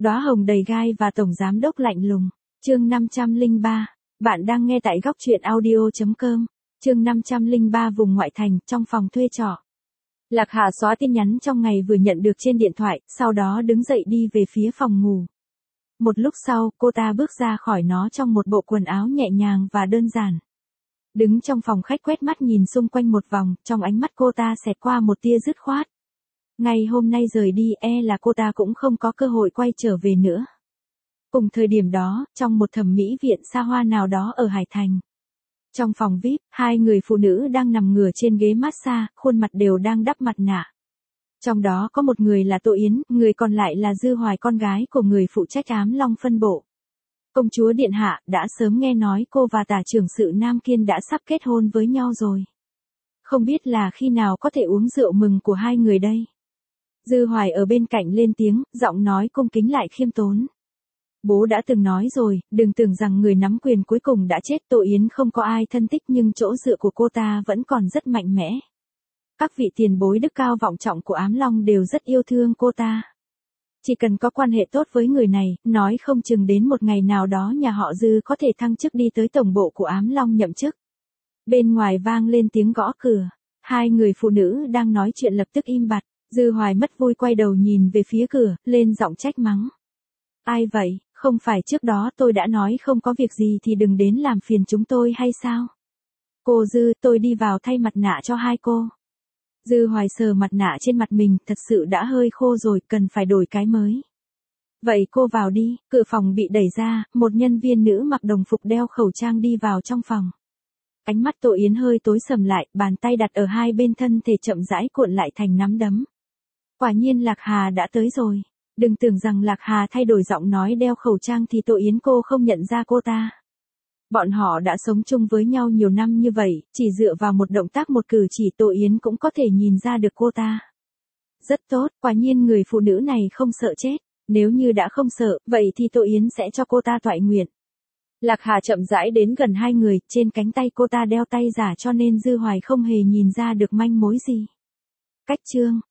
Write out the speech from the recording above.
Đóa hồng đầy gai và tổng giám đốc lạnh lùng. Chương 503. Bạn đang nghe tại góc truyện audio.com. Chương 503 vùng ngoại thành, trong phòng thuê trọ. Lạc Hà xóa tin nhắn trong ngày vừa nhận được trên điện thoại, sau đó đứng dậy đi về phía phòng ngủ. Một lúc sau, cô ta bước ra khỏi nó trong một bộ quần áo nhẹ nhàng và đơn giản. Đứng trong phòng khách quét mắt nhìn xung quanh một vòng, trong ánh mắt cô ta xẹt qua một tia dứt khoát. Ngày hôm nay rời đi là cô ta cũng không có cơ hội quay trở về nữa. Cùng thời điểm đó, trong một thẩm mỹ viện xa hoa nào đó ở Hải Thành. Trong phòng VIP, hai người phụ nữ đang nằm ngửa trên ghế massage, khuôn mặt đều đang đắp mặt nạ. Trong đó có một người là Tô Yến, người còn lại là Dư Hoài, con gái của người phụ trách Ám Long phân bộ. Công chúa Điện Hạ đã sớm nghe nói cô và tả trưởng sự Nam Kiên đã sắp kết hôn với nhau rồi. Không biết là khi nào có thể uống rượu mừng của hai người đây. Dư Hoài ở bên cạnh lên tiếng, giọng nói cung kính lại khiêm tốn. Bố đã từng nói rồi, đừng tưởng rằng người nắm quyền cuối cùng đã chết. Tô Yến không có ai thân thích nhưng chỗ dựa của cô ta vẫn còn rất mạnh mẽ. Các vị tiền bối đức cao vọng trọng của Ám Long đều rất yêu thương cô ta. Chỉ cần có quan hệ tốt với người này, nói không chừng đến một ngày nào đó nhà họ Dư có thể thăng chức đi tới tổng bộ của Ám Long nhậm chức. Bên ngoài vang lên tiếng gõ cửa. Hai người phụ nữ đang nói chuyện lập tức im bặt. Dư Hoài mất vui quay đầu nhìn về phía cửa, lên giọng trách mắng. Ai vậy, không phải trước đó tôi đã nói không có việc gì thì đừng đến làm phiền chúng tôi hay sao? Cô Dư, tôi đi vào thay mặt nạ cho hai cô. Dư Hoài sờ mặt nạ trên mặt mình, thật sự đã hơi khô rồi, cần phải đổi cái mới. Vậy cô vào đi. Cửa phòng bị đẩy ra, một nhân viên nữ mặc đồng phục đeo khẩu trang đi vào trong phòng. Ánh mắt Tô Yến hơi tối sầm lại, bàn tay đặt ở hai bên thân thể chậm rãi cuộn lại thành nắm đấm. Quả nhiên Lạc Hà đã tới rồi. Đừng tưởng rằng Lạc Hà thay đổi giọng nói đeo khẩu trang thì Tô Yến cô không nhận ra cô ta. Bọn họ đã sống chung với nhau nhiều năm như vậy, chỉ dựa vào một động tác một cử chỉ Tô Yến cũng có thể nhìn ra được cô ta. Rất tốt, quả nhiên người phụ nữ này không sợ chết. Nếu như đã không sợ, vậy thì Tô Yến sẽ cho cô ta toại nguyện. Lạc Hà chậm rãi đến gần hai người, trên cánh tay cô ta đeo tay giả cho nên Dư Hoài không hề nhìn ra được manh mối gì. Cách chương